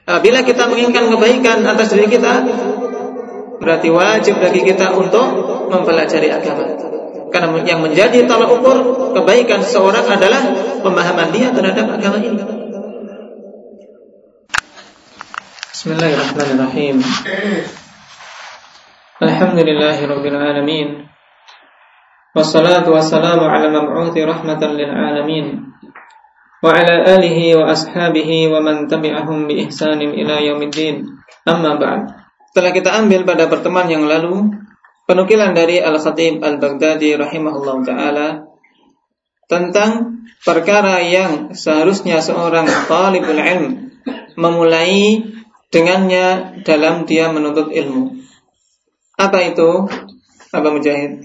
Apabila kita menginginkan kebaikan atas diri kita, berarti wajib bagi kita untuk mempelajari agama. Karena yang menjadi tolak ukur kebaikan seseorang adalah pemahaman dia terhadap agama ini. Bismillahirrahmanirrahim. Alhamdulillahirabbil alamin. Wassalatu wassalamu ala mab'uthi rahmatan lil alamin. Wa ala alihi wa ashabihi wa man tabi'ahum bi ihsanin ila yaumiddin. Amma ba'd. Setelah kita ambil pada pertemuan yang lalu penukilan dari Al-Khatib Al-Baghdadi rahimahullah ta'ala tentang perkara yang seharusnya seorang talibul ilm memulai dengannya dalam dia menuntut ilmu. Apa itu? Apa Mujahid?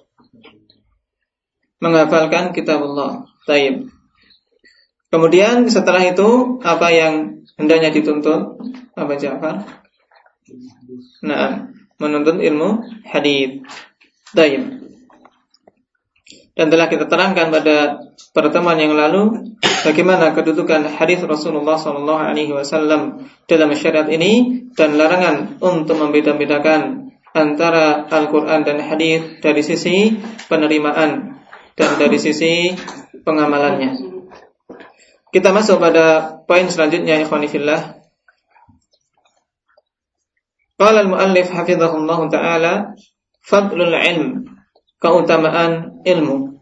Menghafalkan kitab Allah. Baik. Kemudian setelah itu apa yang hendaknya dituntut? Apa Ja'far? Nah, menuntut ilmu hadits. Baik. Dan telah kita terangkan pada pertemuan yang lalu bagaimana kedudukan hadis Rasulullah SAW dalam syariat ini dan larangan untuk membeda-bedakan antara Al-Quran dan hadis dari sisi penerimaan dan dari sisi pengamalannya. Kita masuk pada poin selanjutnya, ikhwani fillah. Qala al-muallif hafizahullah ta'ala, fadlul ilm, keutamaan ilmu.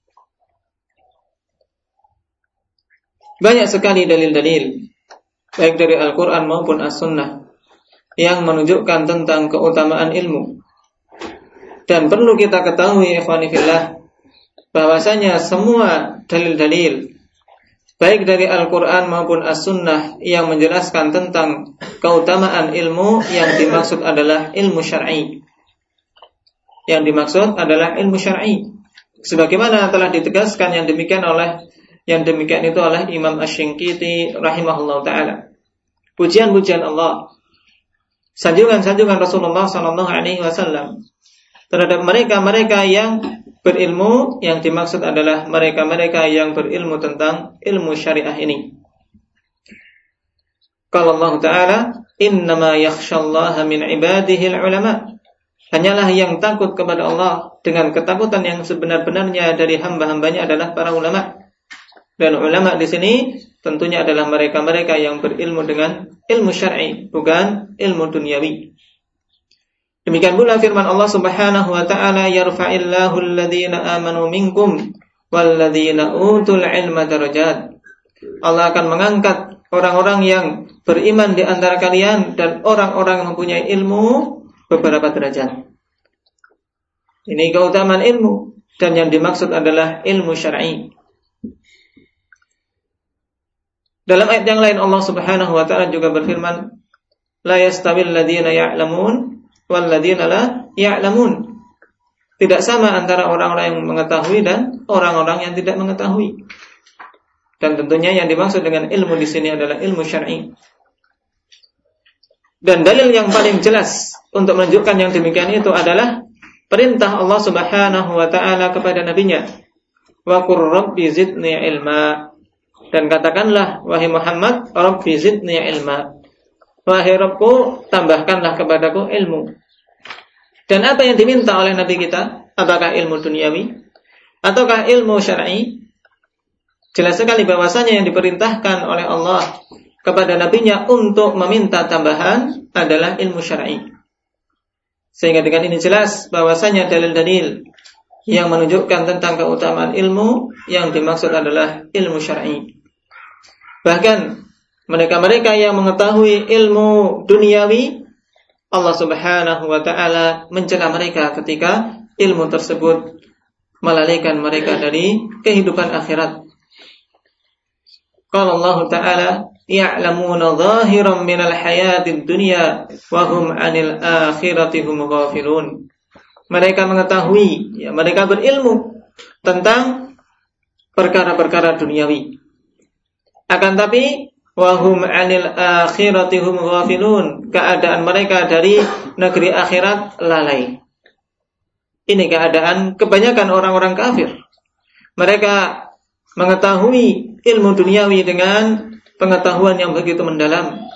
Banyak sekali dalil-dalil baik dari Al-Quran maupun As-Sunnah yang menunjukkan tentang keutamaan ilmu. Dan perlu kita ketahui, ikhwani fillah, bahwasanya semua dalil-dalil baik dari Al-Quran maupun As-Sunnah yang menjelaskan tentang keutamaan ilmu, yang dimaksud adalah ilmu syar'i. Yang dimaksud adalah ilmu syar'i. Sebagaimana telah ditegaskan yang demikian itu oleh Imam Asy-Shinqiti rahimahullah ta'ala. Pujian-pujian Allah, sanjungan-sanjungan Rasulullah SAW terhadap mereka-mereka yang berilmu, yang dimaksud adalah mereka-mereka yang berilmu tentang ilmu syariah ini. Qala Allah Ta'ala, innama yakhshallaha min ibadihi al-ulama. Hanyalah yang takut kepada Allah dengan ketakutan yang sebenar-benarnya dari hamba-hambanya adalah para ulama. Dan ulama di sini tentunya adalah mereka-mereka yang berilmu dengan ilmu syar'i, bukan ilmu duniawi. Demikian pula firman Allah Subhanahu wa ta'ala, yarfa'illahu alladhina amanu minkum walladhina utul ilma darajat. Allah akan mengangkat orang-orang yang beriman di antara kalian dan orang-orang yang mempunyai ilmu beberapa derajat. Ini keutamaan ilmu, dan yang dimaksud adalah ilmu syar'i. Dalam ayat yang lain Allah Subhanahu wa ta'ala juga berfirman, la yastawil ladhina ya'lamun walladzina la ya'lamun. Tidak sama antara orang-orang yang mengetahui dan orang-orang yang tidak mengetahui. Dan tentunya yang dimaksud dengan ilmu di sini adalah ilmu syar'i. Dan dalil yang paling jelas untuk menunjukkan yang demikian itu adalah perintah Allah Subhanahu wa ta'ala kepada nabinya, wa qur rabbi zidni ilma. Dan katakanlah, wahai Muhammad, rabbi zidni ilma. Wahai Rabbku, tambahkanlah kepadaku ilmu. Dan apa yang diminta oleh Nabi kita? Apakah ilmu duniawi ataukah ilmu syar'i? Jelas sekali bahwasanya yang diperintahkan oleh Allah kepada nabinya untuk meminta tambahan adalah ilmu syar'i. Sehingga dengan ini jelas bahwasanya dalil-dalil yang menunjukkan tentang keutamaan ilmu yang dimaksud adalah ilmu syar'i. Bahkan mereka-mereka yang mengetahui ilmu duniawi, Allah Subhanahu wa ta'ala mencela mereka ketika ilmu tersebut melalaikan mereka dari kehidupan akhirat. Qala Allah Ta'ala, ya'lamuna zahiran minal hayatid dunya wa hum 'anil akhirati hum ghafilun. Mereka mengetahui, mereka berilmu tentang perkara-perkara duniawi. Akan tapi wahum 'anil akhirati hum ghafilun, keadaan mereka dari negeri akhirat lalai. Ini keadaan kebanyakan orang-orang kafir. Mereka mengetahui ilmu duniawi dengan pengetahuan yang begitu mendalam,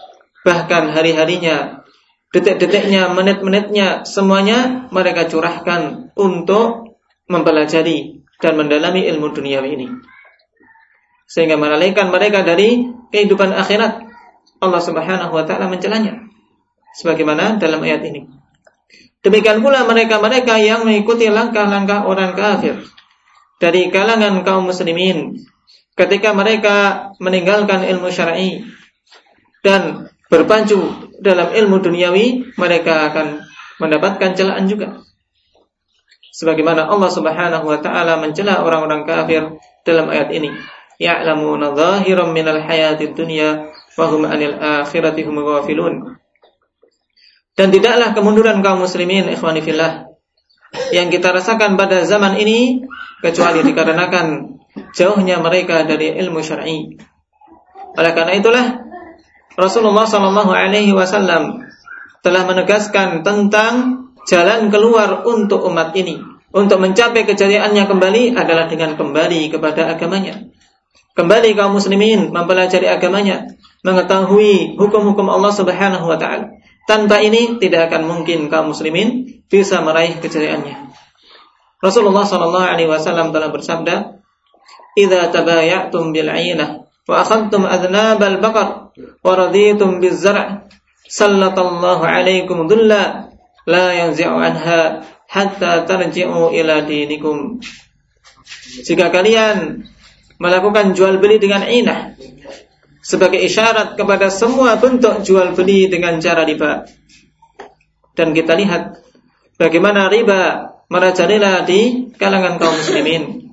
bahkan hari-harinya, detik-detiknya, menit-menitnya, semuanya mereka curahkan untuk mempelajari dan mendalami ilmu duniawi ini, sehingga melalaikan mereka dari kehidupan akhirat. Allah Subhanahu wa ta'ala mencelanya sebagaimana dalam ayat ini. Demikian pula mereka-mereka yang mengikuti langkah-langkah orang kafir dari kalangan kaum muslimin, ketika mereka meninggalkan ilmu syar'i dan berpacu dalam ilmu duniawi, mereka akan mendapatkan celaan juga. Sebagaimana Allah Subhanahu wa ta'ala mencela orang-orang kafir dalam ayat ini, ya'lamuna zahiran minal hayatid dunya wa hum 'anil akhirati hum ghafilun. Dan tidaklah kemunduran kaum muslimin, ikhwani fillah, yang kita rasakan pada zaman ini kecuali dikarenakan jauhnya mereka dari ilmu syar'i. Oleh karena itulah Rasulullah SAW telah menegaskan tentang jalan keluar untuk umat ini, untuk mencapai kejayaannya kembali adalah dengan kembali kepada agamanya. Kembali kaum muslimin mempelajari agamanya, mengetahui hukum-hukum Allah Subhanahu wa ta'ala. Tanpa ini tidak akan mungkin kaum muslimin bisa meraih kejayaannya. Rasulullah SAW telah bersabda, "Idza tabaya'tum bil 'ainah wa akhadtum adnabal baqar wa raditum biz zar', sallatallahu 'alaikum dhulla la yanzi'u anha hatta tarji'u ila dinikum." Jika kalian melakukan jual beli dengan inah sebagai isyarat kepada semua bentuk jual beli dengan cara riba, dan kita lihat bagaimana riba merajalela di kalangan kaum muslimin.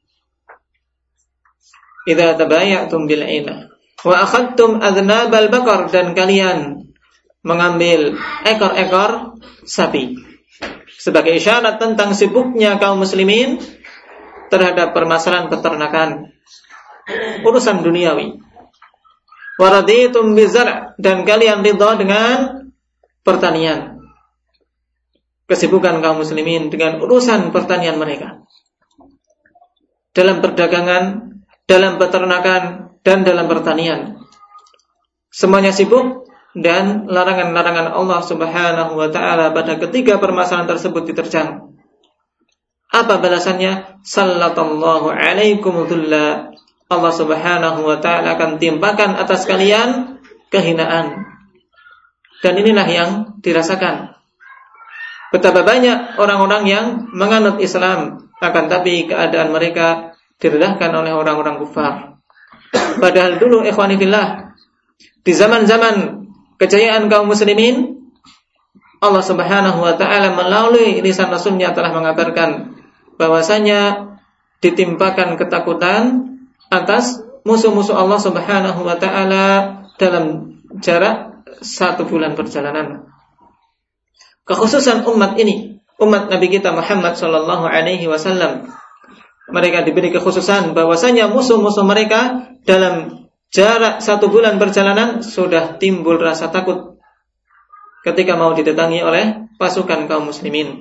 Idza tabaya'tum bil 'ainah wa akhadtum adnabal baqar, dan kalian mengambil ekor-ekor sapi sebagai isyarat tentang sibuknya kaum muslimin terhadap permasalahan peternakan, urusan duniawi. Waraditum bizar', dan kalian ridha dengan pertanian, kesibukan kaum muslimin dengan urusan pertanian mereka, dalam perdagangan, dalam peternakan, dan dalam pertanian. Semuanya sibuk, dan larangan-larangan Allah Subhanahu wa ta'ala pada ketiga permasalahan tersebut diterjang. Apa balasannya? Sallallahu alaikum dhulla. Allah Subhanahu wa ta'ala akan timpakan atas kalian kehinaan. Dan inilah yang dirasakan. Betapa banyak orang-orang yang menganut Islam, akan tapi keadaan mereka direndahkan oleh orang-orang kufar. Padahal dulu, ikhwani fillah, di zaman-zaman kejayaan kaum muslimin, Allah Subhanahu wa ta'ala melalui lisan Rasulnya telah mengabarkan bahwasanya ditimpakan ketakutan atas musuh-musuh Allah Subhanahu wa ta'ala dalam jarak 1 bulan perjalanan. Kekhususan umat ini, umat Nabi kita Muhammad sallallahu alaihi wasallam, mereka diberi kekhususan bahwasanya musuh-musuh mereka dalam jarak 1 bulan perjalanan sudah timbul rasa takut ketika mau didatangi oleh pasukan kaum muslimin.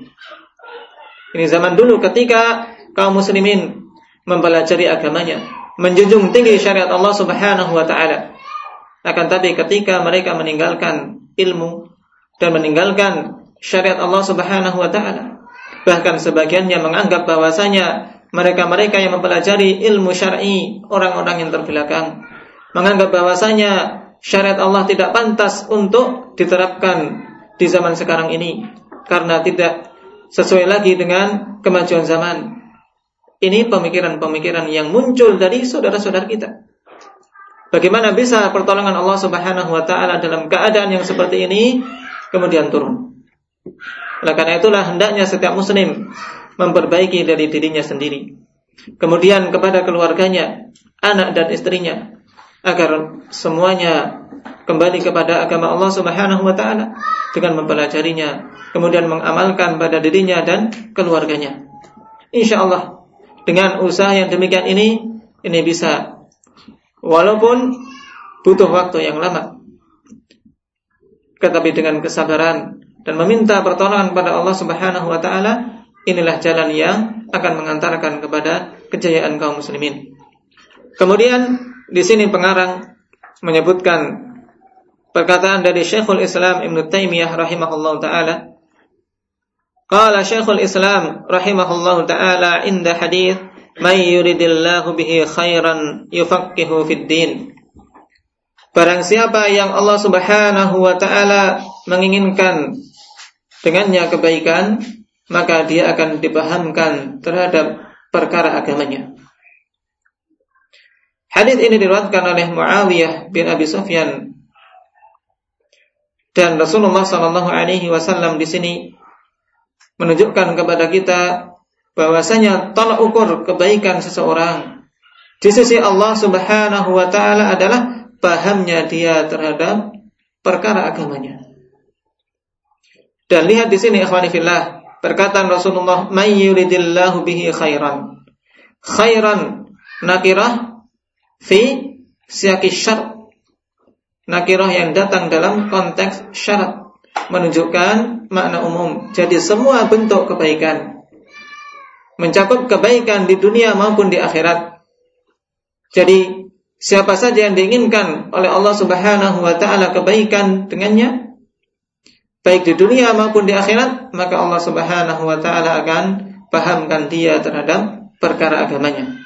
Ini zaman dulu ketika kaum muslimin mempelajari agamanya, menjunjung tinggi syariat Allah Subhanahu wa ta'ala. Akan tapi ketika mereka meninggalkan ilmu dan meninggalkan syariat Allah Subhanahu wa ta'ala, bahkan sebagiannya menganggap bahwasanya mereka-mereka yang mempelajari ilmu syar'i orang-orang yang terbelakang, menganggap bahwasanya syariat Allah tidak pantas untuk diterapkan di zaman sekarang ini karena tidak sesuai lagi dengan kemajuan zaman. Ini pemikiran-pemikiran yang muncul dari saudara-saudara kita. Bagaimana bisa pertolongan Allah Subhanahu wa ta'ala dalam keadaan yang seperti ini kemudian turun? Oleh karena itulah hendaknya setiap muslim memperbaiki dari dirinya sendiri, kemudian kepada keluarganya, anak dan istrinya, agar semuanya kembali kepada agama Allah Subhanahu wa ta'ala dengan mempelajarinya, kemudian mengamalkan pada dirinya dan keluarganya. InsyaAllah dengan usaha yang demikian ini bisa, walaupun butuh waktu yang lama, tetapi dengan kesabaran dan meminta pertolongan kepada Allah Subhanahu wa ta'ala, inilah jalan yang akan mengantarkan kepada kejayaan kaum muslimin. Kemudian di sini pengarang menyebutkan perkataan dari Syekhul Islam Ibnu Taimiyah rahimahullahu taala. Qala Syekhul Islam rahimahullahu taala inda hadits may yuridillahu bihi khairan yufaqihu fid din. Barang siapa yang Allah Subhanahu wa taala menginginkan dengannya kebaikan, maka dia akan dipahamkan terhadap perkara agamanya. Hadits ini diriwayatkan oleh Muawiyah bin Abi Sufyan, dan Rasulullah sallallahu alaihi wasallam di sini menunjukkan kepada kita bahwasanya tolak ukur kebaikan seseorang di sisi Allah Subhanahu wa taala adalah pahamnya dia terhadap perkara agamanya. Dan lihat di sini ikhwani fillah, perkataan Rasulullah, "May yuridillahu bihi khairan." Khairan nakirah fi siyaqi syart. Nakirah yang datang dalam konteks syarat, menunjukkan makna umum. Jadi semua bentuk kebaikan, mencakup kebaikan di dunia maupun di akhirat. Jadi siapa saja yang diinginkan oleh Allah Subhanahu wa taala kebaikan dengannya, baik di dunia maupun di akhirat, maka Allah Subhanahu wa taala akan pahamkan dia terhadap perkara agamanya.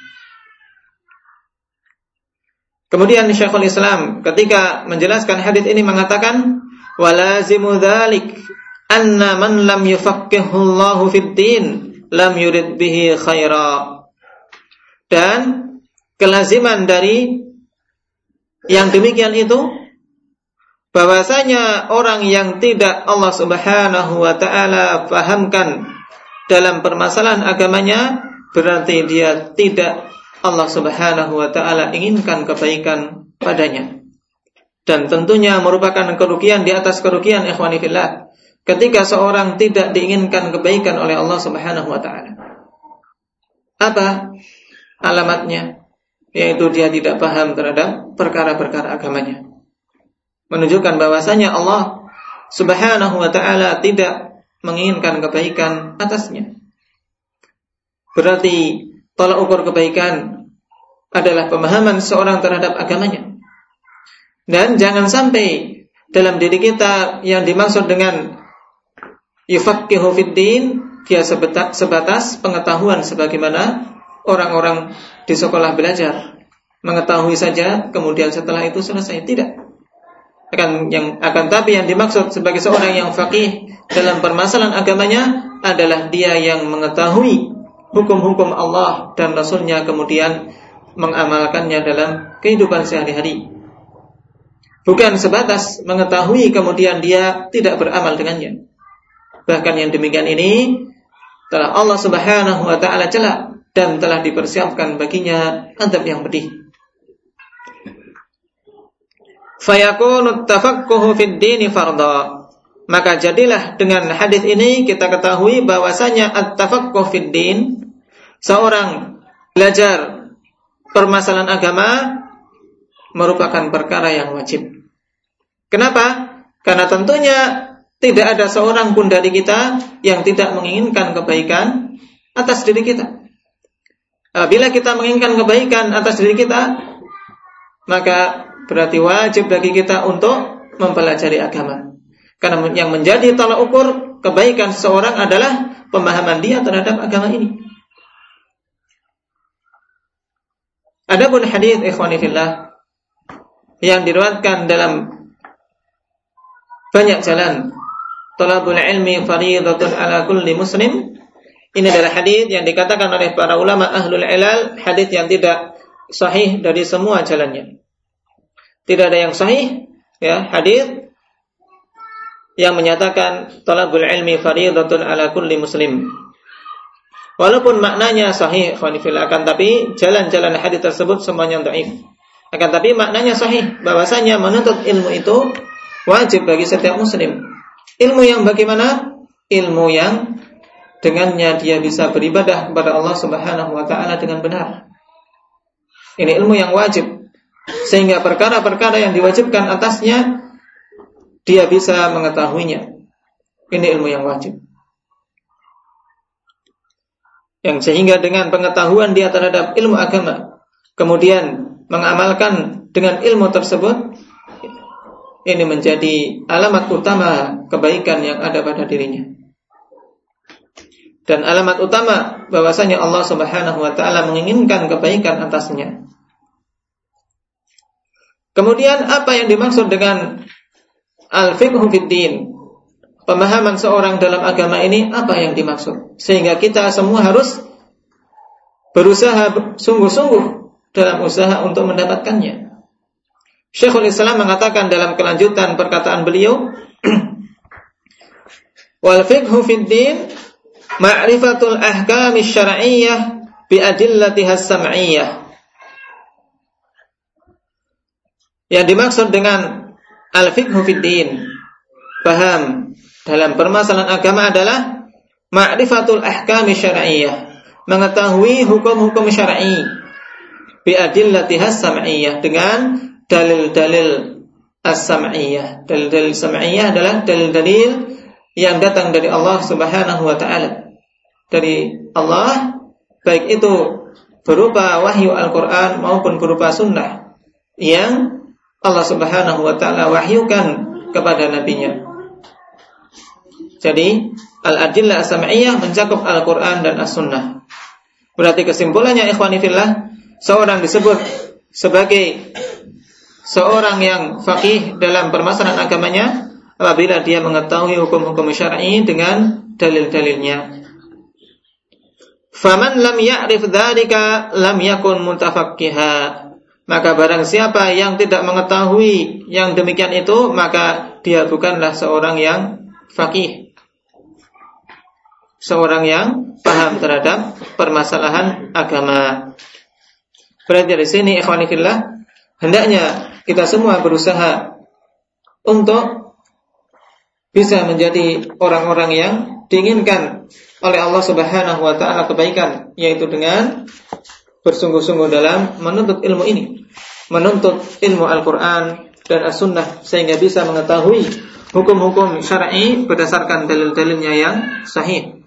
Kemudian Syekhul Islam ketika menjelaskan hadits ini mengatakan, walazimu dzalik anna man lam yufaqqihullahu fid din lam yurid bihi khaira. Dan kelaziman dari yang demikian itu, bahwasanya orang yang tidak Allah Subhanahu wa taala fahamkan dalam permasalahan agamanya, berarti dia tidak Allah Subhanahu wa taala inginkan kebaikan padanya. Dan tentunya merupakan kerugian di atas kerugian ikhwani fillah ketika seorang tidak diinginkan kebaikan oleh Allah Subhanahu wa taala. Apa alamatnya? Yaitu dia tidak paham terhadap perkara-perkara agamanya. Menunjukkan bahwasanya Allah Subhanahu wa taala tidak menginginkan kebaikan atasnya. Berarti tolak ukur kebaikan adalah pemahaman seorang terhadap agamanya. Dan jangan sampai dalam diri kita yang dimaksud dengan yufaqihu fid din, dia sebatas pengetahuan sebagaimana orang-orang di sekolah belajar, mengetahui saja kemudian setelah itu selesai. Tidak. Akan tapi yang dimaksud sebagai seorang yang faqih dalam permasalahan agamanya adalah dia yang mengetahui hukum-hukum Allah dan Rasulnya, kemudian mengamalkannya dalam kehidupan sehari-hari. Bukan sebatas mengetahui kemudian dia tidak beramal dengannya. Bahkan yang demikian ini telah Allah Subhanahu wa taala cela dan telah dipersiapkan baginya azab yang pedih. Fayakunu tafaqquhu fid dini fardha. Maka jadilah dengan hadis ini kita ketahui bahwasanya at-tafaqquh fid din, seorang belajar permasalahan agama, merupakan perkara yang wajib. Kenapa? Karena tentunya tidak ada seorang pun dari kita yang tidak menginginkan kebaikan atas diri kita. Bila kita menginginkan kebaikan atas diri kita, maka berarti wajib bagi kita untuk mempelajari agama. Karena yang menjadi tolak ukur kebaikan seseorang adalah pemahaman dia terhadap agama ini. Adapun hadis ikhwani fillah yang diriwayatkan dalam banyak jalan, talabul ilmi fardhatun ala kulli muslim, ini adalah hadis yang dikatakan oleh para ulama ahlul ilal, hadis yang tidak sahih dari semua jalannya. Tidak ada yang sahih ya hadis yang menyatakan talabul ilmi fardhatun ala kulli muslim. Walaupun maknanya sahih akan tapi jalan-jalan hadis tersebut semuanya dhaif. Akan tapi maknanya sahih, bahwasanya menuntut ilmu itu wajib bagi setiap muslim. Ilmu yang bagaimana? Ilmu yang dengannya dia bisa beribadah kepada Allah Subhanahu wa taala dengan benar. Ini ilmu yang wajib, sehingga perkara-perkara yang diwajibkan atasnya dia bisa mengetahuinya. Ini ilmu yang wajib. Yang sehingga dengan pengetahuan dia terhadap ilmu agama, kemudian mengamalkan dengan ilmu tersebut, ini menjadi alamat utama kebaikan yang ada pada dirinya. Dan alamat utama bahwasanya Allah Subhanahu wa taala menginginkan kebaikan atasnya. Kemudian apa yang dimaksud dengan al-fiqhu fid din? Pemahaman seorang dalam agama ini apa yang dimaksud? Sehingga kita semua harus berusaha sungguh-sungguh dalam usaha untuk mendapatkannya. Syekhul Islam mengatakan dalam kelanjutan perkataan beliau, wal fiqhu fid din ma'rifatul ahkam asy-syar'iyyah bi adillatiha as-sam'iyyah. Yang dimaksud dengan al-fiqhu fid din, paham dalam permasalahan agama adalah ma'rifatul ahkam asy-syar'iyyah, mengetahui hukum-hukum syar'i bi adillatiha as-sam'iyyah, dengan dalil-dalil as-sam'iyyah. Dalil-dalil sam'iyyah adalah dalil-dalil yang datang dari Allah Subhanahu wa taala. Dari Allah, baik itu berupa wahyu Al-Qur'an maupun berupa sunnah yang Allah Subhanahu wa taala wahyukan kepada nabinya. Jadi, al-adillah as-sam'iyyah mencakup Al-Qur'an dan as-sunnah. Berarti kesimpulannya ikhwani fillah, seorang disebut sebagai seorang yang faqih dalam permasalahan agamanya apabila dia mengetahui hukum-hukum syar'i dengan dalil-dalilnya. Faman lam ya'rif dzalika lam yakun mutafaqqiha. Maka barang siapa yang tidak mengetahui yang demikian itu, maka dia bukanlah seorang yang faqih, seorang yang paham terhadap permasalahan agama. Berarti dari sini ikhwani fillah, hendaknya kita semua berusaha untuk bisa menjadi orang-orang yang diinginkan oleh Allah Subhanahu wa taala kebaikan, yaitu dengan bersungguh-sungguh dalam menuntut ilmu ini, menuntut ilmu Al-Qur'an dan As-Sunnah, sehingga bisa mengetahui hukum-hukum syar'i berdasarkan dalil-dalilnya yang sahih.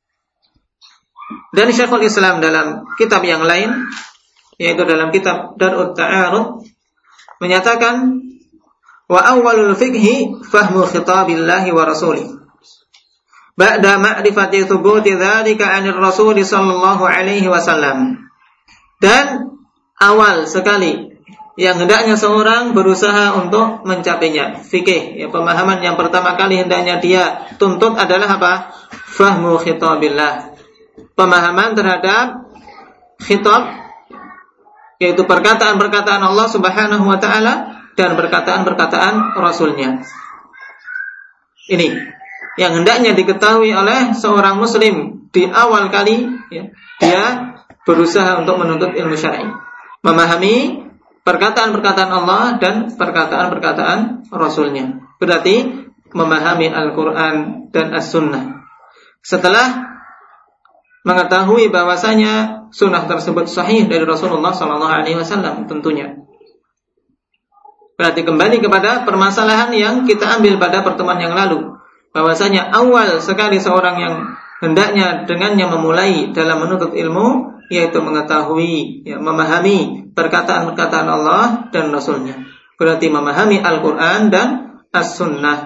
Dan Syekhul Islam dalam kitab yang lain, yaitu dalam kitab Dar'ut Ta'arud, menyatakan wa awwalul fiqhi fahmu khitabillahi wa rasulih ba'da ma'rifati thubuti dzalika 'anil rasul sallallahu alaihi wasallam. Dan awal sekali yang hendaknya seorang berusaha untuk mencapainya, fikih, ya, pemahaman yang pertama kali hendaknya dia tuntut adalah apa? Fahmu khitabillah, pemahaman terhadap khitab, yaitu perkataan-perkataan Allah Subhanahu wa taala dan perkataan-perkataan Rasulnya. Ini yang hendaknya diketahui oleh seorang muslim di awal kali, ya, dia berusaha untuk menuntut ilmu syar'i, memahami perkataan-perkataan Allah dan perkataan-perkataan Rasulnya. Berarti memahami Al-Quran dan As-Sunnah. Setelah mengetahui bahwasanya sunnah tersebut sahih dari Rasulullah SAW tentunya. Berarti kembali kepada permasalahan yang kita ambil pada pertemuan yang lalu, bahwasanya awal sekali seorang yang hendaknya dengannya memulai dalam menuntut ilmu, yaitu mengetahui, ya, memahami perkataan-perkataan Allah dan Rasulnya. Berarti memahami Al-Quran dan As-Sunnah.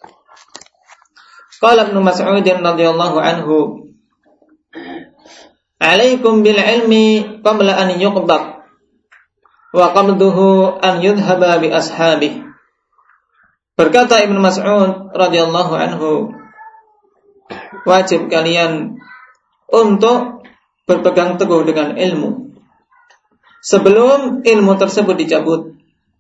Qala Ibnu Mas'ud radhiyallahu anhu, "Alaikum bil ilmi qabla an yuqbad wa qabduhu an yudhaba bi ashabihi." Berkata Ibnu Mas'ud radhiyallahu anhu, wajib kalian untuk berpegang teguh dengan ilmu sebelum ilmu tersebut dicabut.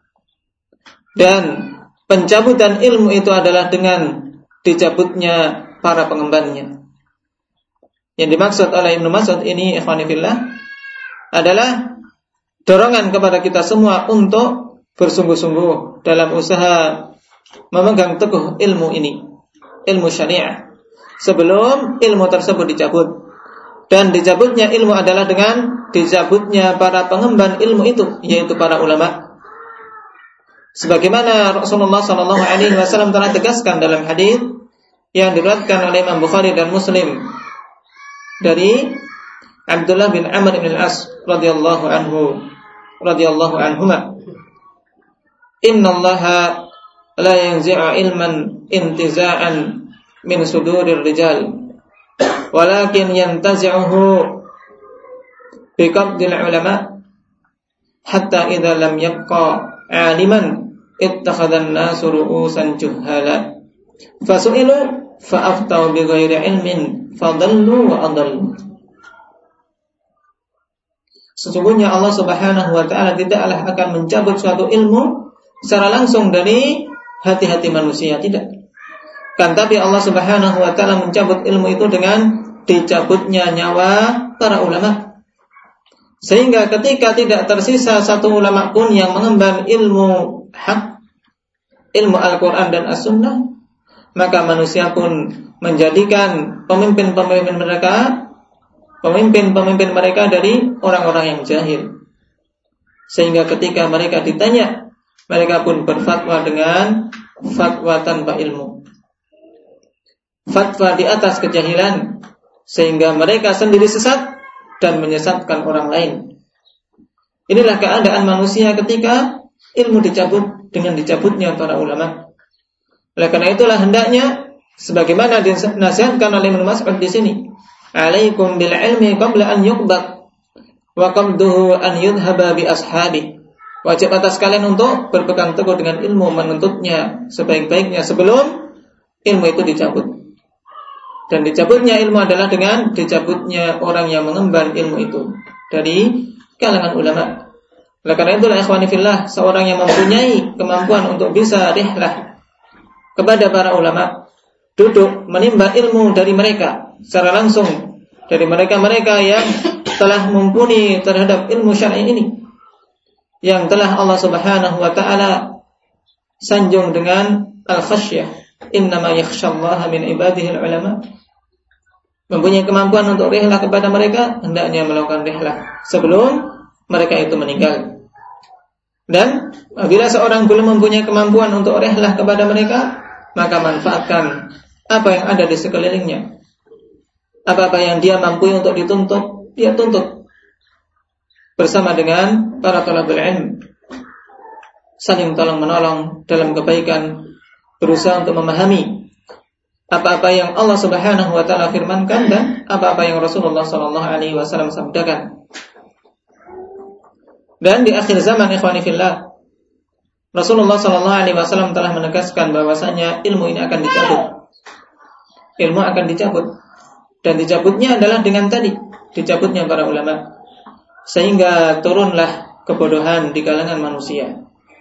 Dan pencabutan ilmu itu adalah dengan dicabutnya para pengembannya. Yang dimaksud oleh Ibnu Mas'ud ini, ikhwani fillah, adalah dorongan kepada kita semua untuk bersungguh-sungguh dalam usaha memegang teguh ilmu ini, ilmu syariah, sebelum ilmu tersebut dicabut. Dan dicabutnya ilmu adalah dengan dicabutnya para pengemban ilmu itu, yaitu para ulama. Sebagaimana Rasulullah SAW telah tegaskan dalam hadis yang diriwayatkan oleh Imam Bukhari dan Muslim dari Abdullah bin Amr bin Al-As radhiyallahu anhuma, "Innallaha la yanzi'u ilman intiza'an min sudurir rijal, walakin yantazi'uhu biqabdil ulama hatta idza lam yabqa 'aliman ittakhadha an-nasu ru'usan juhala fasu'ilu fa'aftau bighairi ilmin fadallu wa adallu. Sesungguhnya Allah Subhanahu wa ta'ala tidaklah akan mencabut suatu ilmu secara langsung dari hati-hati manusia, tidak. Kan tapi Allah Subhanahu wa ta'ala mencabut ilmu itu dengan dicabutnya nyawa para ulama. Sehingga ketika tidak tersisa satu ulama pun yang mengemban ilmu hak, ilmu Al-Quran dan As-Sunnah, maka manusia pun menjadikan pemimpin-pemimpin mereka dari orang-orang yang jahil. Sehingga ketika mereka ditanya, mereka pun berfatwa dengan fatwa tanpa ilmu, fatwa di atas kejahilan, sehingga mereka sendiri sesat dan menyesatkan orang lain. Inilah keadaan manusia ketika ilmu dicabut dengan dicabutnya para ulama. Oleh karena itulah hendaknya sebagaimana dinasihatkan oleh Ibnu Mas'ud di sini, alaikum bil ilmi qabla an yuqbad wa qabduhu an yudhaba bi ashabi. Wajib atas kalian untuk berpegang teguh dengan ilmu, menuntutnya sebaik-baiknya sebelum ilmu itu dicabut. Dan dicabutnya ilmu adalah dengan dicabutnya orang yang mengemban ilmu itu dari kalangan ulama. Oleh karena itulah ikhwani fillah, seorang yang mempunyai kemampuan untuk bisa rihlah kepada para ulama, duduk menimba ilmu dari mereka secara langsung, dari mereka-mereka yang telah mumpuni terhadap ilmu syar'i ini, yang telah Allah Subhanahu wa ta'ala sanjung dengan al-khasyah, innama yakhsyallaha min ibadihi al-ulama. Mempunyai kemampuan untuk rihlah kepada mereka, hendaknya melakukan rihlah sebelum mereka itu meninggal. Dan apabila seorang belum mempunyai kemampuan untuk rihlah kepada mereka, maka manfaatkan apa yang ada di sekelilingnya. Apa-apa yang dia mampu untuk dituntut, dia tuntut bersama dengan para thalabul ilm, saling tolong-menolong dalam kebaikan, berusaha untuk memahami apa-apa yang Allah Subhanahu wa ta'ala firmankan dan apa-apa yang Rasulullah sallallahu alaihi wasallam sabdakan. Dan di akhir zaman, ikhwani fillah, Rasulullah sallallahu alaihi wasallam telah menegaskan bahwasanya ilmu ini akan dicabut. Ilmu akan dicabut, dan dicabutnya adalah dengan tadi dicabutnya para ulama, sehingga turunlah kebodohan di kalangan manusia.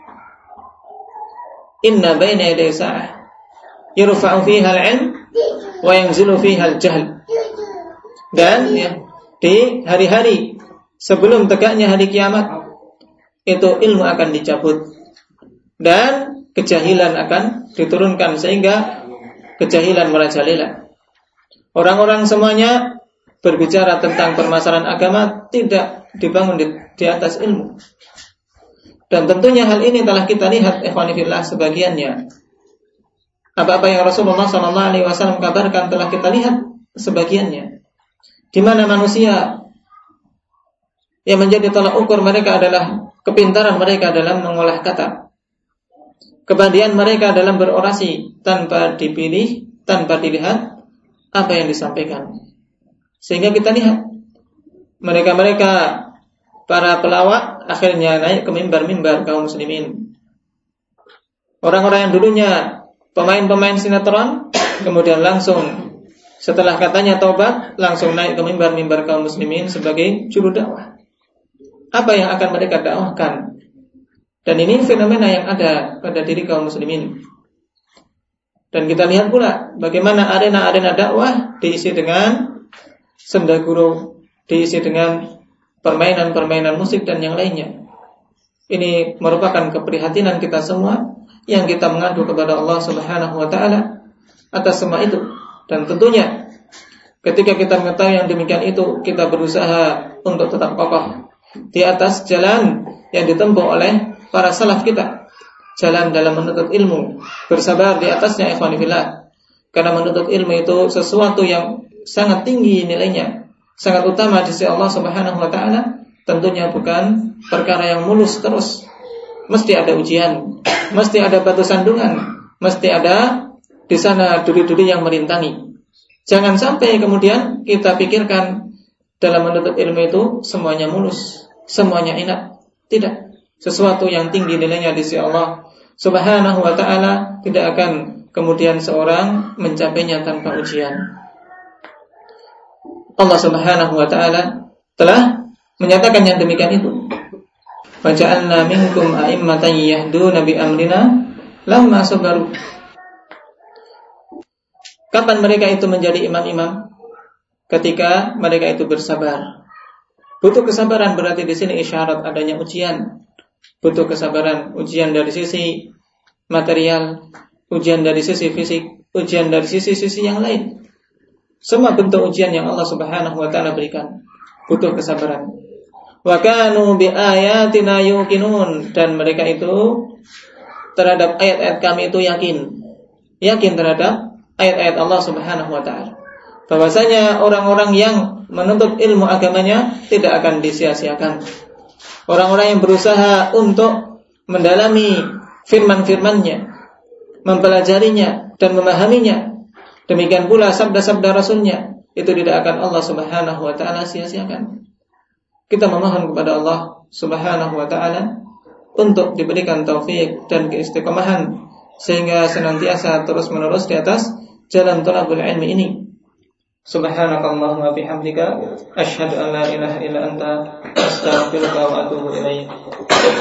Inna baina yaday sa'ah yurfa'u fiha al-'ilm wa yanzilu fiha al-jahl. Dan di hari-hari sebelum tegaknya hari kiamat itu ilmu akan dicabut dan kejahilan akan diturunkan, sehingga kejahilan merajalela. Orang-orang semuanya berbicara tentang permasalahan agama tidak dibangun di atas ilmu. Dan tentunya hal ini telah kita lihat, ikhwani fillah, sebagiannya. Apa-apa yang Rasulullah SAW kabarkan telah kita lihat sebagiannya. Di mana manusia yang menjadi tolak ukur mereka adalah kepintaran mereka dalam mengolah kata, kepandaian mereka dalam berorasi tanpa dipilih, tanpa dilihat apa yang disampaikan. Sehingga kita lihat mereka-mereka para pelawak akhirnya naik ke mimbar-mimbar kaum muslimin. Orang-orang yang dulunya pemain-pemain sinetron, kemudian langsung setelah katanya taubat, langsung naik ke mimbar-mimbar kaum muslimin sebagai juru dakwah. Apa yang akan mereka dakwahkan? Dan ini fenomena yang ada pada diri kaum muslimin. Dan kita lihat pula bagaimana arena-arena dakwah diisi dengan sendaguru, diisi dengan permainan-permainan musik dan yang lainnya. Ini merupakan keprihatinan kita semua yang kita mengadu kepada Allah Subhanahu wa ta'ala atas semua itu. Dan tentunya ketika kita mengetahui yang demikian itu, kita berusaha untuk tetap kokoh di atas jalan yang ditempuh oleh para salaf kita, jalan dalam menuntut ilmu, bersabar di atasnya, ikhwani fillah. Karena menuntut ilmu itu sesuatu yang sangat tinggi nilainya, sangat utama di sisi Allah Subhanahu wa ta'ala. Tentunya bukan perkara yang mulus terus, mesti ada ujian, mesti ada batu sandungan, mesti ada di sana duri-duri yang merintangi. Jangan sampai kemudian kita pikirkan dalam menuntut ilmu itu semuanya mulus, semuanya enak. Tidak. Sesuatu yang tinggi nilainya di sisi Allah Subhanahu wa ta'ala tidak akan kemudian seorang mencapainya tanpa ujian. Allah Subhanahu wa ta'ala telah menyatakan yang demikian itu. Wa ja'alna minkum a'immatan yahduna bi amrina lamma sabaru. Kapan mereka itu menjadi imam-imam? Ketika mereka itu bersabar. Butuh kesabaran berarti di sini isyarat adanya ujian. Butuh kesabaran, ujian dari sisi material, ujian dari sisi fisik, ujian dari sisi-sisi yang lain. Semua bentuk ujian yang Allah Subhanahu wa ta'ala berikan butuh kesabaran. Wa kanu bi ayatina yuqinun, dan mereka itu terhadap ayat-ayat kami itu yakin terhadap ayat-ayat Allah Subhanahu wa ta'ala. Bahwasanya orang-orang yang menuntut ilmu agamanya tidak akan disia-siakan. Orang-orang yang berusaha untuk mendalami firman-firman-Nya, mempelajarinya dan memahaminya, demikian pula sabda-sabda Rasul-Nya, itu tidak akan Allah Subhanahu wa ta'ala sia-siakan. Kita memohon kepada Allah Subhanahu wa ta'ala untuk diberikan taufik dan keistiqomahan sehingga senantiasa terus-menerus di atas jalan thalabul ilmi ini. Subhanakallahumma bihamdika asyhadu an la ilaha illa anta astaghfiruka wa atubu ilaik.